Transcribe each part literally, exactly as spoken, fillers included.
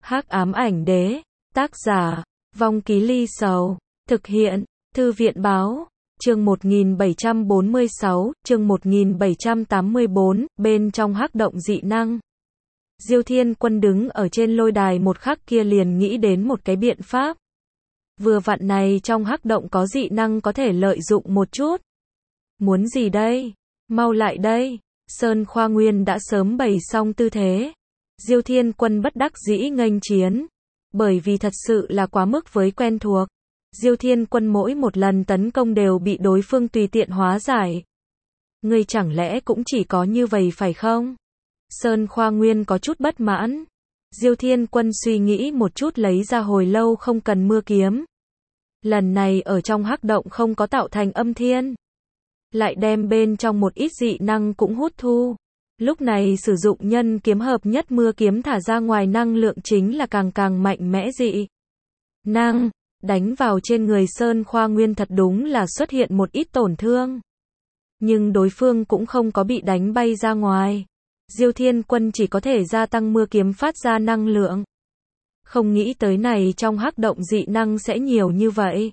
Hắc ám ảnh đế, tác giả, Vong Ký Ly Sầu, thực hiện, Thư viện báo, chương một nghìn bảy trăm bốn mươi sáu, chương một nghìn bảy trăm tám mươi bốn, bên trong hắc động dị năng. Diêu Thiên Quân đứng ở trên lôi đài một khắc kia liền nghĩ đến một cái biện pháp. Vừa vặn này trong hắc động có dị năng có thể lợi dụng một chút. Muốn gì đây? Mau lại đây. Sơn Khoa Nguyên đã sớm bày xong tư thế. Diêu Thiên Quân bất đắc dĩ nghênh chiến. Bởi vì thật sự là quá mức với quen thuộc. Diêu Thiên Quân mỗi một lần tấn công đều bị đối phương tùy tiện hóa giải. Ngươi chẳng lẽ cũng chỉ có như vậy phải không? Sơn Khoa Nguyên có chút bất mãn. Diêu Thiên Quân suy nghĩ một chút lấy ra hồi lâu không cần mưa kiếm. Lần này ở trong hắc động không có tạo thành âm thiên. Lại đem bên trong một ít dị năng cũng hút thu. Lúc này sử dụng nhân kiếm hợp nhất mưa kiếm thả ra ngoài năng lượng chính là càng càng mạnh mẽ dị năng. Đánh vào trên người Sơn Khoa Nguyên thật đúng là xuất hiện một ít tổn thương. Nhưng đối phương cũng không có bị đánh bay ra ngoài. Diêu Thiên Quân chỉ có thể gia tăng mưa kiếm phát ra năng lượng. Không nghĩ tới này trong hắc động dị năng sẽ nhiều như vậy.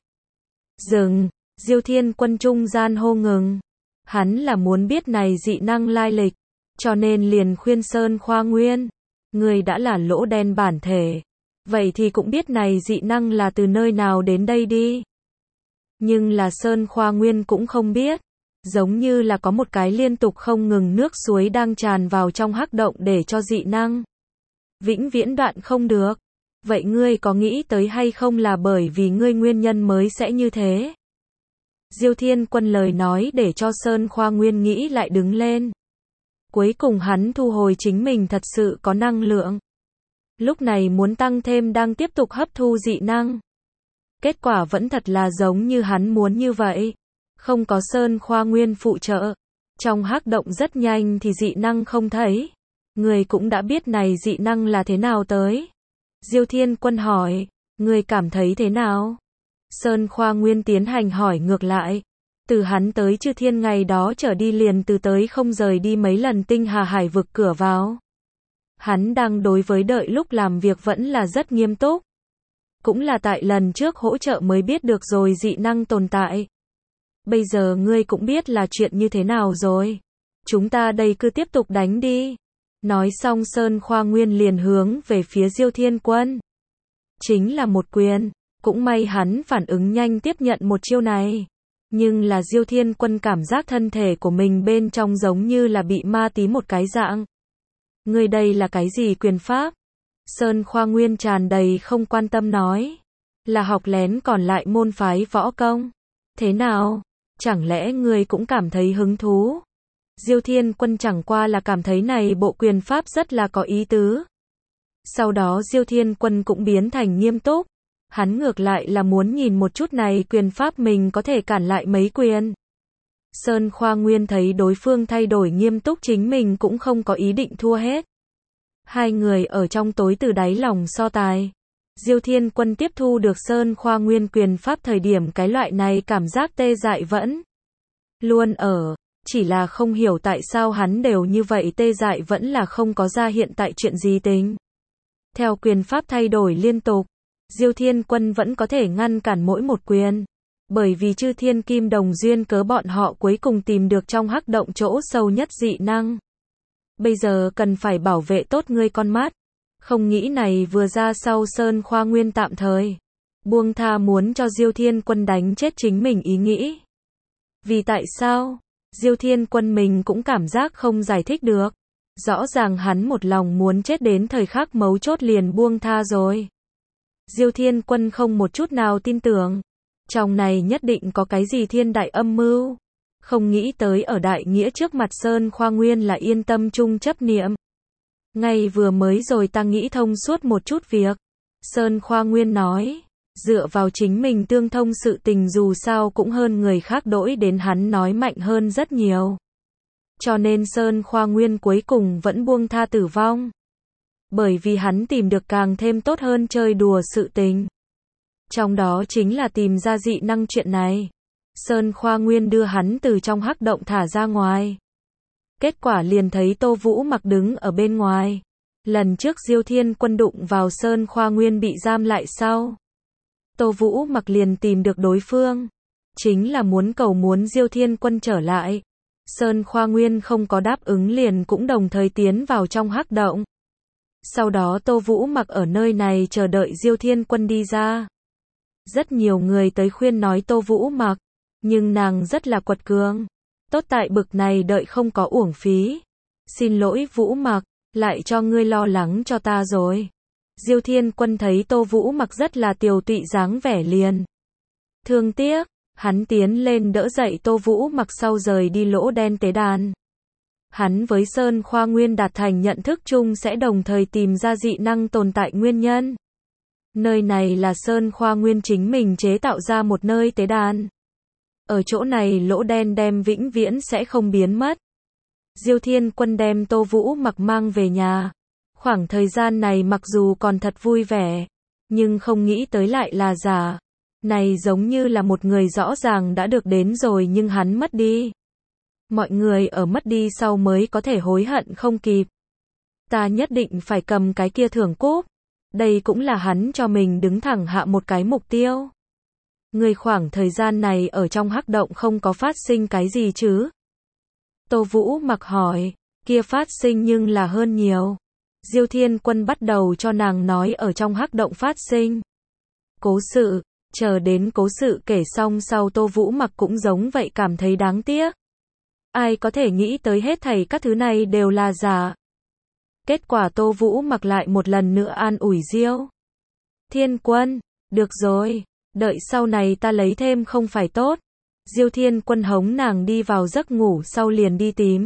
Dừng, Diêu Thiên Quân trung gian hô ngừng. Hắn là muốn biết này dị năng lai lịch, cho nên liền khuyên Sơn Khoa Nguyên. Người đã là lỗ đen bản thể. Vậy thì cũng biết này dị năng là từ nơi nào đến đây đi. Nhưng là Sơn Khoa Nguyên cũng không biết. Giống như là có một cái liên tục không ngừng nước suối đang tràn vào trong hắc động để cho dị năng vĩnh viễn đoạn không được. Vậy ngươi có nghĩ tới hay không là bởi vì ngươi nguyên nhân mới sẽ như thế? Diêu Thiên Quân lời nói để cho Sơn Khoa Nguyên nghĩ lại đứng lên. Cuối cùng hắn thu hồi chính mình thật sự có năng lượng. Lúc này muốn tăng thêm đang tiếp tục hấp thu dị năng. Kết quả vẫn thật là giống như hắn muốn như vậy. Không có Sơn Khoa Nguyên phụ trợ. Trong hắc động rất nhanh thì dị năng không thấy. Người cũng đã biết này dị năng là thế nào tới. Diêu Thiên Quân hỏi, người cảm thấy thế nào? Sơn Khoa Nguyên tiến hành hỏi ngược lại. Từ hắn tới Chư Thiên ngày đó trở đi liền từ tới không rời đi mấy lần tinh hà hải vực cửa vào. Hắn đang đối với đợi lúc làm việc vẫn là rất nghiêm túc. Cũng là tại lần trước hỗ trợ mới biết được rồi dị năng tồn tại. Bây giờ ngươi cũng biết là chuyện như thế nào rồi. Chúng ta đây cứ tiếp tục đánh đi. Nói xong Sơn Khoa Nguyên liền hướng về phía Diêu Thiên Quân. Chính là một quyền. Cũng may hắn phản ứng nhanh tiếp nhận một chiêu này. Nhưng là Diêu Thiên Quân cảm giác thân thể của mình bên trong giống như là bị ma tí một cái dạng. Ngươi đây là cái gì quyền pháp? Sơn Khoa Nguyên tràn đầy không quan tâm nói. Là học lén còn lại môn phái võ công. Thế nào? Chẳng lẽ ngươi cũng cảm thấy hứng thú? Diêu Thiên Quân chẳng qua là cảm thấy này bộ quyền pháp rất là có ý tứ. Sau đó Diêu Thiên Quân cũng biến thành nghiêm túc. Hắn ngược lại là muốn nhìn một chút này quyền pháp mình có thể cản lại mấy quyền. Sơn Khoa Nguyên thấy đối phương thay đổi nghiêm túc chính mình cũng không có ý định thua hết. Hai người ở trong tối từ đáy lòng so tài. Diêu Thiên Quân tiếp thu được Sơn Khoa Nguyên quyền pháp thời điểm cái loại này cảm giác tê dại vẫn luôn ở. Chỉ là không hiểu tại sao hắn đều như vậy tê dại vẫn là không có ra hiện tại chuyện gì tính. Theo quyền pháp thay đổi liên tục, Diêu Thiên Quân vẫn có thể ngăn cản mỗi một quyền. Bởi vì Chư Thiên Kim Đồng duyên cớ bọn họ cuối cùng tìm được trong hắc động chỗ sâu nhất dị năng. Bây giờ cần phải bảo vệ tốt ngươi con mắt. Không nghĩ này vừa ra sau Sơn Khoa Nguyên tạm thời buông tha muốn cho Diêu Thiên Quân đánh chết chính mình ý nghĩ. Vì tại sao? Diêu Thiên Quân mình cũng cảm giác không giải thích được. Rõ ràng hắn một lòng muốn chết đến thời khắc mấu chốt liền buông tha rồi. Diêu Thiên Quân không một chút nào tin tưởng. Trong này nhất định có cái gì thiên đại âm mưu. Không nghĩ tới ở đại nghĩa trước mặt Sơn Khoa Nguyên là yên tâm chung chấp niệm. Ngay vừa mới rồi ta nghĩ thông suốt một chút việc. Sơn Khoa Nguyên nói. Dựa vào chính mình tương thông sự tình dù sao cũng hơn người khác đổi đến hắn nói mạnh hơn rất nhiều. Cho nên Sơn Khoa Nguyên cuối cùng vẫn buông tha tử vong. Bởi vì hắn tìm được càng thêm tốt hơn chơi đùa sự tình. Trong đó chính là tìm ra dị năng chuyện này. Sơn Khoa Nguyên đưa hắn từ trong hắc động thả ra ngoài. Kết quả liền thấy Tô Vũ Mặc đứng ở bên ngoài. Lần trước Diêu Thiên Quân đụng vào Sơn Khoa Nguyên bị giam lại sau, Tô Vũ Mặc liền tìm được đối phương, chính là muốn cầu muốn Diêu Thiên Quân trở lại. Sơn Khoa Nguyên không có đáp ứng liền cũng đồng thời tiến vào trong hắc động. Sau đó Tô Vũ Mặc ở nơi này chờ đợi Diêu Thiên Quân đi ra. Rất nhiều người tới khuyên nói Tô Vũ Mặc, nhưng nàng rất là quật cường. Tốt tại bực này đợi không có uổng phí. Xin lỗi Vũ Mặc, lại cho ngươi lo lắng cho ta rồi. Diêu Thiên Quân thấy Tô Vũ Mặc rất là tiều tụy dáng vẻ liền thương tiếc, hắn tiến lên đỡ dậy Tô Vũ Mặc sau rời đi lỗ đen tế đàn. Hắn với Sơn Khoa Nguyên đạt thành nhận thức chung sẽ đồng thời tìm ra dị năng tồn tại nguyên nhân. Nơi này là Sơn Khoa Nguyên chính mình chế tạo ra một nơi tế đàn. Ở chỗ này lỗ đen đem vĩnh viễn sẽ không biến mất. Diêu Thiên Quân đem Tô Vũ Mặc mang về nhà. Khoảng thời gian này mặc dù còn thật vui vẻ, nhưng không nghĩ tới lại là giả. Này giống như là một người rõ ràng đã được đến rồi nhưng hắn mất đi. Mọi người ở mất đi sau mới có thể hối hận không kịp. Ta nhất định phải cầm cái kia thưởng cúp. Đây cũng là hắn cho mình đứng thẳng hạ một cái mục tiêu. Người khoảng thời gian này ở trong hắc động không có phát sinh cái gì chứ? Tô Vũ Mặc hỏi, kia phát sinh nhưng là hơn nhiều. Diêu Thiên Quân bắt đầu cho nàng nói ở trong hắc động phát sinh cố sự, chờ đến cố sự kể xong sau Tô Vũ Mặc cũng giống vậy cảm thấy đáng tiếc. Ai có thể nghĩ tới hết thảy các thứ này đều là giả. Kết quả Tô Vũ Mặc lại một lần nữa an ủi Diêu Thiên Quân, được rồi, đợi sau này ta lấy thêm không phải tốt. Diêu Thiên Quân hống nàng đi vào giấc ngủ sau liền đi tìm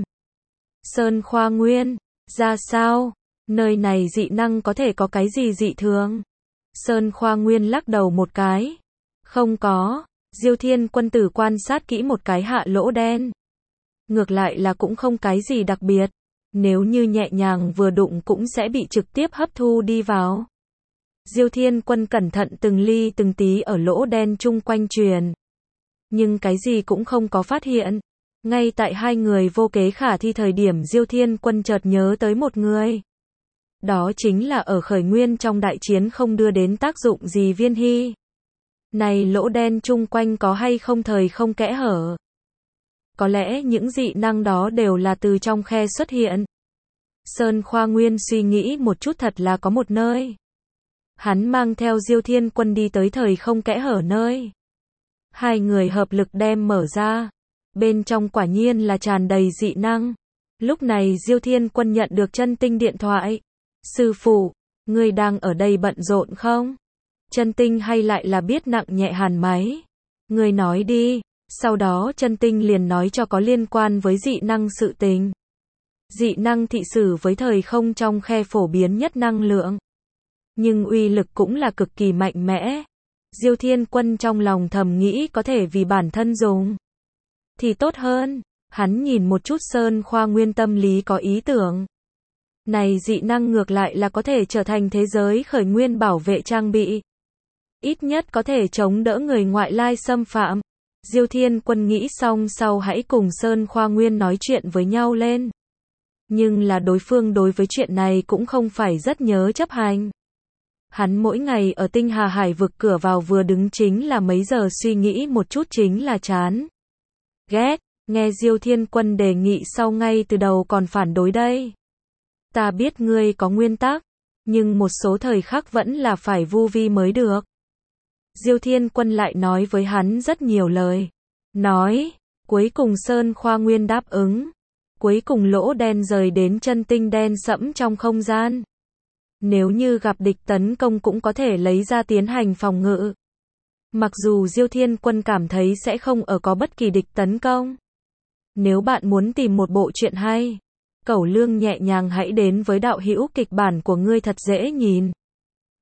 Sơn Khoa Nguyên, ra sao? Nơi này dị năng có thể có cái gì dị thường? Sơn Khoa Nguyên lắc đầu một cái. Không có. Diêu Thiên Quân tử quan sát kỹ một cái hạ lỗ đen. Ngược lại là cũng không cái gì đặc biệt. Nếu như nhẹ nhàng vừa đụng cũng sẽ bị trực tiếp hấp thu đi vào. Diêu Thiên Quân cẩn thận từng ly từng tí ở lỗ đen chung quanh truyền. Nhưng cái gì cũng không có phát hiện. Ngay tại hai người vô kế khả thi thời điểm Diêu Thiên Quân chợt nhớ tới một người. Đó chính là ở khởi nguyên trong đại chiến không đưa đến tác dụng gì Viên Hy. Này lỗ đen chung quanh có hay không thời không kẽ hở? Có lẽ những dị năng đó đều là từ trong khe xuất hiện. Sơn Khoa Nguyên suy nghĩ một chút thật là có một nơi. Hắn mang theo Diêu Thiên Quân đi tới thời không kẽ hở nơi. Hai người hợp lực đem mở ra. Bên trong quả nhiên là tràn đầy dị năng. Lúc này Diêu Thiên Quân nhận được Chân Tinh điện thoại. Sư phụ, ngươi đang ở đây bận rộn không? Chân Tinh hay lại là biết nặng nhẹ hàn máy? Ngươi nói đi. Sau đó Chân Tinh liền nói cho có liên quan với dị năng sự tình. Dị năng thị sử với thời không trong khe phổ biến nhất năng lượng. Nhưng uy lực cũng là cực kỳ mạnh mẽ. Diêu Thiên Quân trong lòng thầm nghĩ có thể vì bản thân dùng thì tốt hơn. Hắn nhìn một chút Sơn Khoa Nguyên tâm lý có ý tưởng. Này dị năng ngược lại là có thể trở thành thế giới khởi nguyên bảo vệ trang bị. Ít nhất có thể chống đỡ người ngoại lai xâm phạm. Diêu Thiên Quân nghĩ xong sau hãy cùng Sơn Khoa Nguyên nói chuyện với nhau lên. Nhưng là đối phương đối với chuyện này cũng không phải rất nhớ chấp hành. Hắn mỗi ngày ở Tinh Hà Hải vực cửa vào vừa đứng chính là mấy giờ suy nghĩ một chút chính là chán. Ghét, nghe Diêu Thiên Quân đề nghị sau ngay từ đầu còn phản đối đây. Ta biết ngươi có nguyên tắc, nhưng một số thời khắc vẫn là phải vu vi mới được. Diêu Thiên Quân lại nói với hắn rất nhiều lời. Nói, cuối cùng Sơn Khoa Nguyên đáp ứng. Cuối cùng lỗ đen rời đến chân tinh đen sẫm trong không gian. Nếu như gặp địch tấn công cũng có thể lấy ra tiến hành phòng ngự. Mặc dù Diêu Thiên Quân cảm thấy sẽ không ở có bất kỳ địch tấn công. Nếu bạn muốn tìm một bộ truyện hay, Cẩu Lương nhẹ nhàng hãy đến với đạo hữu kịch bản của ngươi thật dễ nhìn.